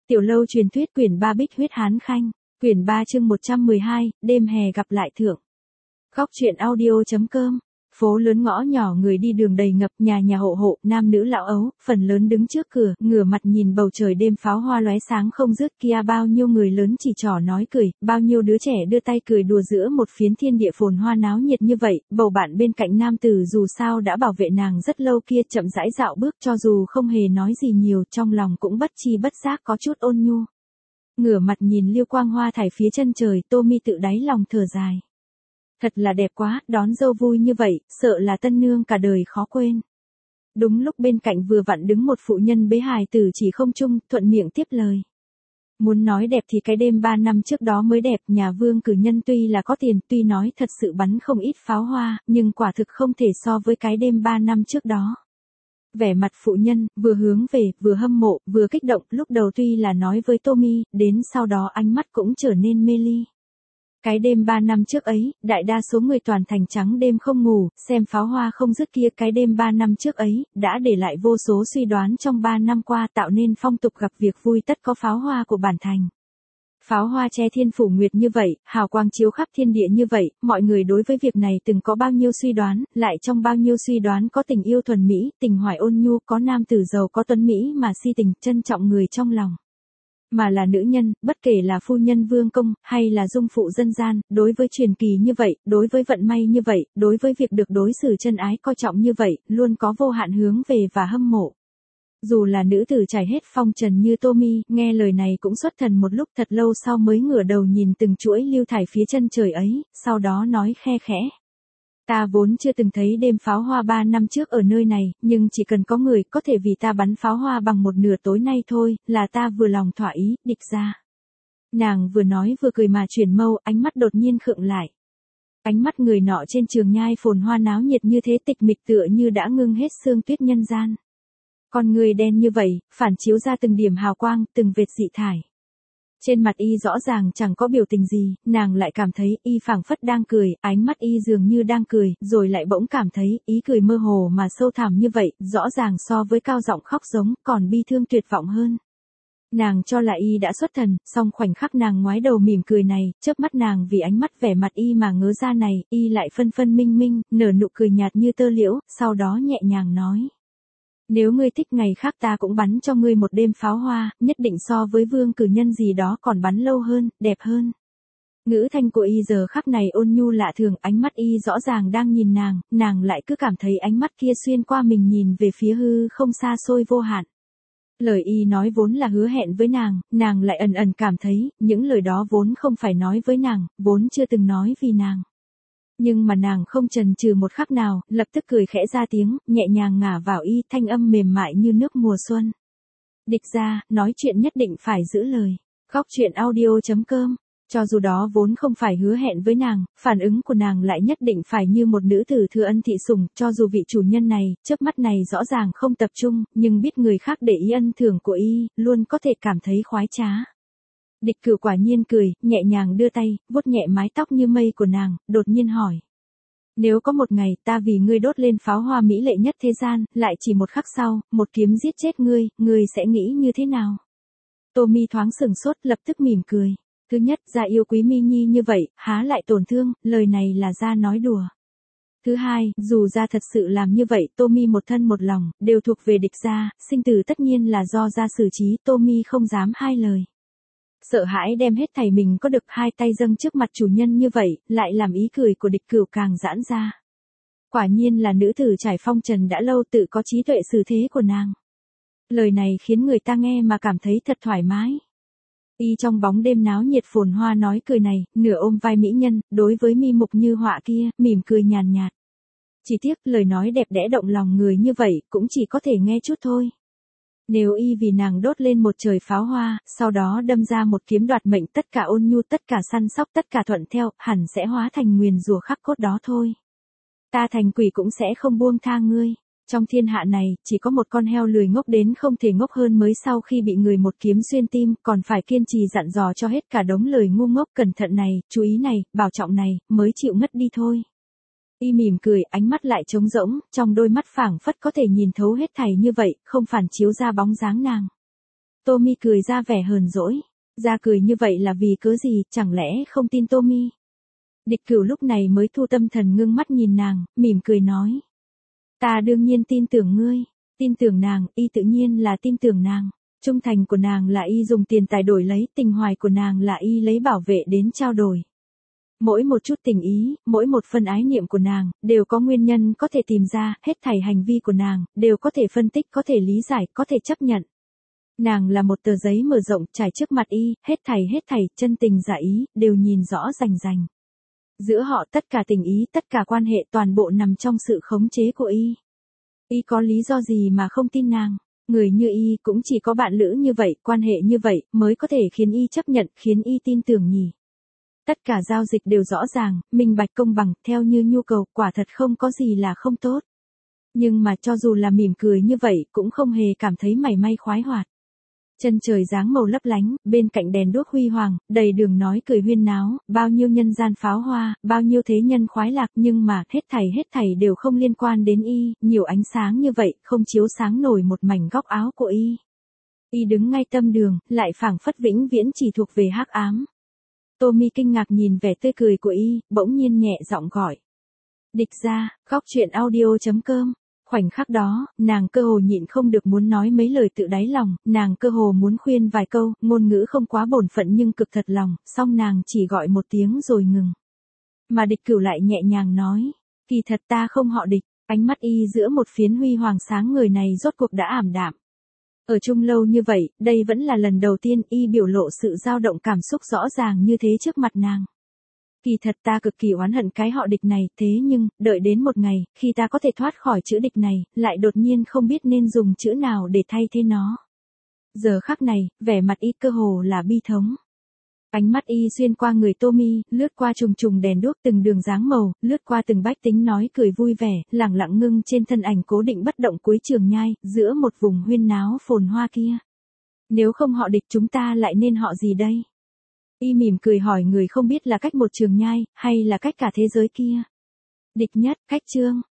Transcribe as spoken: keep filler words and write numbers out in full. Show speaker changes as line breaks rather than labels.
Tiểu lâu truyền thuyết quyển ba Bích huyết hán khanh, quyển ba chương một trăm mười hai, đêm hè gặp lại thượng. Góc truyện audio.com. Phố lớn ngõ nhỏ người đi đường đầy ngập, nhà nhà hộ hộ, nam nữ lão ấu, phần lớn đứng trước cửa, ngửa mặt nhìn bầu trời đêm pháo hoa lóe sáng không dứt kia, bao nhiêu người lớn chỉ trỏ nói cười, bao nhiêu đứa trẻ đưa tay cười đùa giữa một phiến thiên địa phồn hoa náo nhiệt như vậy, bầu bạn bên cạnh nam tử dù sao đã bảo vệ nàng rất lâu kia chậm rãi dạo bước, cho dù không hề nói gì nhiều, trong lòng cũng bất chi bất giác có chút ôn nhu. Ngửa mặt nhìn liêu quang hoa thải phía chân trời, Tô Mi tự đáy lòng thở dài. Thật là đẹp quá, đón dâu vui như vậy, sợ là tân nương cả đời khó quên. Đúng lúc bên cạnh vừa vặn đứng một phụ nhân bế hài tử chỉ không chung, thuận miệng tiếp lời. Muốn nói đẹp thì cái đêm ba năm trước đó mới đẹp, nhà vương cử nhân tuy là có tiền, tuy nói thật sự bắn không ít pháo hoa, nhưng quả thực không thể so với cái đêm ba năm trước đó. Vẻ mặt phụ nhân, vừa hướng về, vừa hâm mộ, vừa kích động, lúc đầu tuy là nói với Tô Mi, đến sau đó ánh mắt cũng trở nên mê ly. Cái đêm ba năm trước ấy, đại đa số người toàn thành trắng đêm không ngủ, xem pháo hoa không dứt kia, cái đêm ba năm trước ấy, đã để lại vô số suy đoán trong ba năm qua, tạo nên phong tục gặp việc vui tất có pháo hoa của bản thành. Pháo hoa che thiên phủ nguyệt như vậy, hào quang chiếu khắp thiên địa như vậy, mọi người đối với việc này từng có bao nhiêu suy đoán, lại trong bao nhiêu suy đoán có tình yêu thuần mỹ, tình hoài ôn nhu, có nam tử giàu có tuấn mỹ mà si tình, trân trọng người trong lòng. Mà là nữ nhân, bất kể là phu nhân vương công, hay là dung phụ dân gian, đối với truyền kỳ như vậy, đối với vận may như vậy, đối với việc được đối xử chân ái coi trọng như vậy, luôn có vô hạn hướng về và hâm mộ. Dù là nữ tử trải hết phong trần như Tô Mi, nghe lời này cũng xuất thần một lúc, thật lâu sau mới ngửa đầu nhìn từng chuỗi lưu thải phía chân trời ấy, sau đó nói khe khẽ. Ta vốn chưa từng thấy đêm pháo hoa ba năm trước ở nơi này, nhưng chỉ cần có người có thể vì ta bắn pháo hoa bằng một nửa tối nay thôi, là ta vừa lòng thỏa ý, địch ra. Nàng vừa nói vừa cười mà chuyển mâu, ánh mắt đột nhiên khựng lại. Ánh mắt người nọ trên trường nhai phồn hoa náo nhiệt như thế, tịch mịch tựa như đã ngưng hết sương tuyết nhân gian. Con người đen như vậy, phản chiếu ra từng điểm hào quang, từng vệt dị thải. Trên mặt y rõ ràng chẳng có biểu tình gì, nàng lại cảm thấy y phảng phất đang cười, ánh mắt y dường như đang cười, rồi lại bỗng cảm thấy ý cười mơ hồ mà sâu thẳm như vậy, rõ ràng so với cao giọng khóc giống, còn bi thương tuyệt vọng hơn. Nàng cho là y đã xuất thần, song khoảnh khắc nàng ngoái đầu mỉm cười này, chớp mắt nàng vì ánh mắt vẻ mặt y mà ngớ ra này, y lại phân phân minh minh, nở nụ cười nhạt như tơ liễu, sau đó nhẹ nhàng nói. Nếu ngươi thích ngày khác ta cũng bắn cho ngươi một đêm pháo hoa, nhất định so với vương cử nhân gì đó còn bắn lâu hơn, đẹp hơn. Ngữ thanh của y giờ khắc này ôn nhu lạ thường, ánh mắt y rõ ràng đang nhìn nàng, nàng lại cứ cảm thấy ánh mắt kia xuyên qua mình nhìn về phía hư không xa xôi vô hạn. Lời y nói vốn là hứa hẹn với nàng, nàng lại ẩn ẩn cảm thấy, những lời đó vốn không phải nói với nàng, vốn chưa từng nói vì nàng. Nhưng mà nàng không chần chừ một khắc nào, lập tức cười khẽ ra tiếng, nhẹ nhàng ngả vào y, thanh âm mềm mại như nước mùa xuân. Địch ra, nói chuyện nhất định phải giữ lời. Góc truyện audio.com. Cho dù đó vốn không phải hứa hẹn với nàng, phản ứng của nàng lại nhất định phải như một nữ tử thừa ân thị sủng, cho dù vị chủ nhân này, chớp mắt này rõ ràng không tập trung, nhưng biết người khác để ý ân thưởng của y, luôn có thể cảm thấy khoái trá. Địch Cửu quả nhiên cười, nhẹ nhàng đưa tay, vuốt nhẹ mái tóc như mây của nàng, đột nhiên hỏi. Nếu có một ngày ta vì ngươi đốt lên pháo hoa mỹ lệ nhất thế gian, lại chỉ một khắc sau, một kiếm giết chết ngươi, ngươi sẽ nghĩ như thế nào? Tô Mi thoáng sừng sốt, lập tức mỉm cười. Thứ nhất, gia yêu quý Mi Nhi như vậy, há lại tổn thương, lời này là gia nói đùa. Thứ hai, dù gia thật sự làm như vậy, Tô Mi một thân một lòng, đều thuộc về địch gia, sinh tử tất nhiên là do gia xử trí, Tô Mi không dám hai lời. Sợ hãi đem hết thảy mình có được hai tay dâng trước mặt chủ nhân như vậy, lại làm ý cười của Địch Cửu càng giãn ra. Quả nhiên là nữ tử trải phong trần đã lâu, tự có trí tuệ xử thế của nàng. Lời này khiến người ta nghe mà cảm thấy thật thoải mái. Y trong bóng đêm náo nhiệt phồn hoa nói cười này, nửa ôm vai mỹ nhân, đối với mi mục như họa kia, mỉm cười nhàn nhạt. Chỉ tiếc, lời nói đẹp đẽ động lòng người như vậy, cũng chỉ có thể nghe chút thôi. Nếu y vì nàng đốt lên một trời pháo hoa, sau đó đâm ra một kiếm đoạt mệnh, tất cả ôn nhu, tất cả săn sóc, tất cả thuận theo, hẳn sẽ hóa thành nguyền rủa khắc cốt đó thôi. Ta thành quỷ cũng sẽ không buông tha ngươi. Trong thiên hạ này, chỉ có một con heo lười ngốc đến không thể ngốc hơn mới sau khi bị người một kiếm xuyên tim, còn phải kiên trì dặn dò cho hết cả đống lời ngu ngốc, cẩn thận này, chú ý này, bảo trọng này, mới chịu ngất đi thôi. Y mỉm cười, ánh mắt lại trống rỗng, trong đôi mắt phảng phất có thể nhìn thấu hết thảy như vậy, không phản chiếu ra bóng dáng nàng. Tommy cười ra vẻ hờn dỗi. Ra cười như vậy là vì cớ gì, chẳng lẽ không tin Tommy? Địch Cửu lúc này mới thu tâm thần ngưng mắt nhìn nàng, mỉm cười nói. Ta đương nhiên tin tưởng ngươi, tin tưởng nàng, y tự nhiên là tin tưởng nàng. Trung thành của nàng là y dùng tiền tài đổi lấy, tình hoài của nàng là y lấy bảo vệ đến trao đổi. Mỗi một chút tình ý, mỗi một phần ái niệm của nàng, đều có nguyên nhân có thể tìm ra, hết thảy hành vi của nàng, đều có thể phân tích, có thể lý giải, có thể chấp nhận. Nàng là một tờ giấy mở rộng, trải trước mặt y, hết thảy hết thảy, chân tình giả ý, đều nhìn rõ rành rành. Giữa họ tất cả tình ý, tất cả quan hệ toàn bộ nằm trong sự khống chế của y. Y có lý do gì mà không tin nàng? Người như y cũng chỉ có bạn lữ như vậy, quan hệ như vậy, mới có thể khiến y chấp nhận, khiến y tin tưởng nhỉ. Tất cả giao dịch đều rõ ràng, minh bạch công bằng, theo như nhu cầu, quả thật không có gì là không tốt. Nhưng mà cho dù là mỉm cười như vậy, cũng không hề cảm thấy mảy may khoái hoạt. Chân trời dáng màu lấp lánh, bên cạnh đèn đuốc huy hoàng, đầy đường nói cười huyên náo, bao nhiêu nhân gian pháo hoa, bao nhiêu thế nhân khoái lạc, nhưng mà, hết thảy hết thảy đều không liên quan đến y, nhiều ánh sáng như vậy, không chiếu sáng nổi một mảnh góc áo của y. Y đứng ngay tâm đường, lại phảng phất vĩnh viễn chỉ thuộc về hắc ám. Tommy kinh ngạc nhìn vẻ tươi cười của y, bỗng nhiên nhẹ giọng gọi. Địch gia, góc chuyện audio chấm com. Khoảnh khắc đó, nàng cơ hồ nhịn không được muốn nói mấy lời tự đáy lòng, nàng cơ hồ muốn khuyên vài câu, ngôn ngữ không quá bổn phận nhưng cực thật lòng, song nàng chỉ gọi một tiếng rồi ngừng. Mà Địch Cửu lại nhẹ nhàng nói, kỳ thật ta không họ Địch, ánh mắt y giữa một phiến huy hoàng sáng người này rốt cuộc đã ảm đạm. Ở chung lâu như vậy, đây vẫn là lần đầu tiên y biểu lộ sự dao động cảm xúc rõ ràng như thế trước mặt nàng. Kỳ thật ta cực kỳ oán hận cái họ Địch này, thế nhưng, đợi đến một ngày, khi ta có thể thoát khỏi chữ Địch này, lại đột nhiên không biết nên dùng chữ nào để thay thế nó. Giờ khắc này, vẻ mặt y cơ hồ là bi thống. Ánh mắt y xuyên qua người Tommy, lướt qua trùng trùng đèn đuốc từng đường dáng màu, lướt qua từng bách tính nói cười vui vẻ, lẳng lặng ngưng trên thân ảnh cố định bất động cuối trường nhai, giữa một vùng huyên náo phồn hoa kia. Nếu không họ Địch chúng ta lại nên họ gì đây? Y mỉm cười hỏi người không biết là cách một trường nhai, hay là cách cả thế giới kia. Địch nhất, cách Trương.